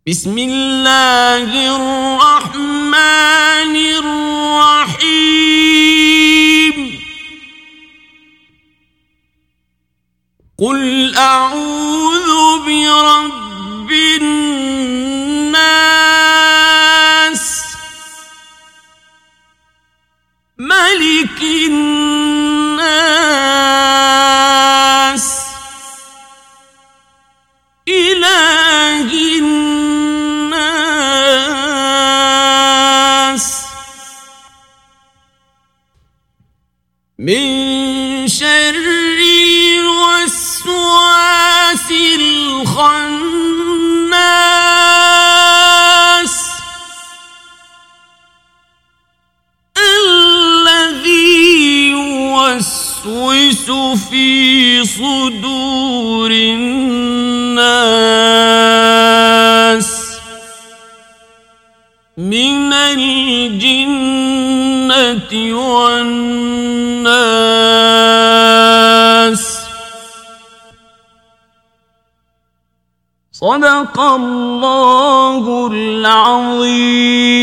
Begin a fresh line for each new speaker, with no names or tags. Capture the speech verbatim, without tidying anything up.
بسم الله الرحمن الرحيم قل أعوذ برب الناس ملك الناس إله الناس من شر الوسواس الخناس الذي يوسوس في صدور الناس من الجنة والناس. صدق الله العظيم.